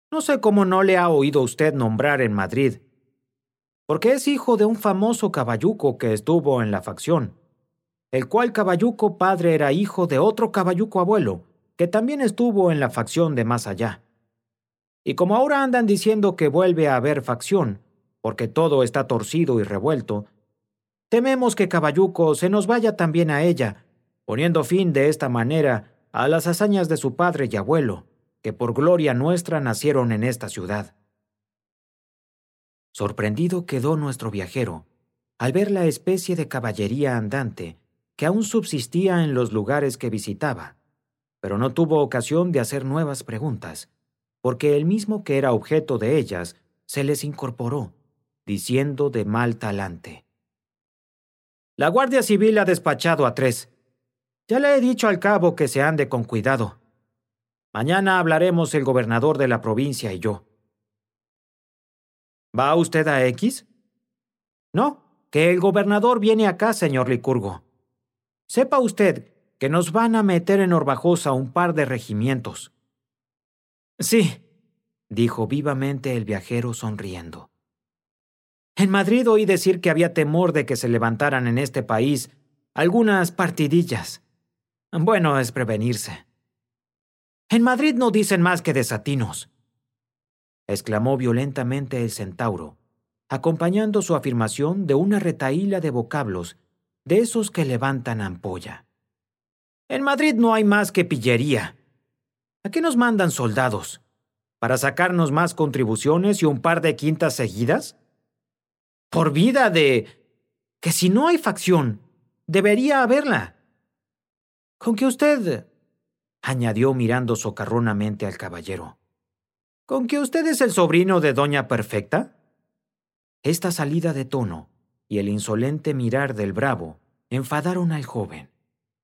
No sé cómo no le ha oído usted nombrar en Madrid, porque es hijo de un famoso caballuco que estuvo en la facción, el cual caballuco padre era hijo de otro caballuco abuelo, que también estuvo en la facción de más allá. Y como ahora andan diciendo que vuelve a haber facción, porque todo está torcido y revuelto, tememos que Caballuco se nos vaya también a ella, poniendo fin de esta manera a las hazañas de su padre y abuelo, que por gloria nuestra nacieron en esta ciudad. Sorprendido quedó nuestro viajero al ver la especie de caballería andante que aún subsistía en los lugares que visitaba, pero no tuvo ocasión de hacer nuevas preguntas, porque el mismo que era objeto de ellas se les incorporó, diciendo de mal talante: «La Guardia Civil ha despachado a 3. Ya le he dicho al cabo que se ande con cuidado. Mañana hablaremos el gobernador de la provincia y yo». «¿Va usted a X?» «No, que el gobernador viene acá, señor Licurgo. Sepa usted que nos van a meter en Orbajosa un par de regimientos». «Sí», dijo vivamente el viajero sonriendo. «En Madrid oí decir que había temor de que se levantaran en este país algunas partidillas. Bueno es prevenirse». «En Madrid no dicen más que desatinos», exclamó violentamente el centauro, acompañando su afirmación de una retahíla de vocablos de esos que levantan ampolla. «En Madrid no hay más que pillería. ¿A qué nos mandan soldados? ¿Para sacarnos más contribuciones y un par de quintas seguidas? Por vida de... que si no hay facción, debería haberla. Con que usted...» añadió mirando socarronamente al caballero. «¿Con que usted es el sobrino de Doña Perfecta?» Esta salida de tono y el insolente mirar del bravo enfadaron al joven,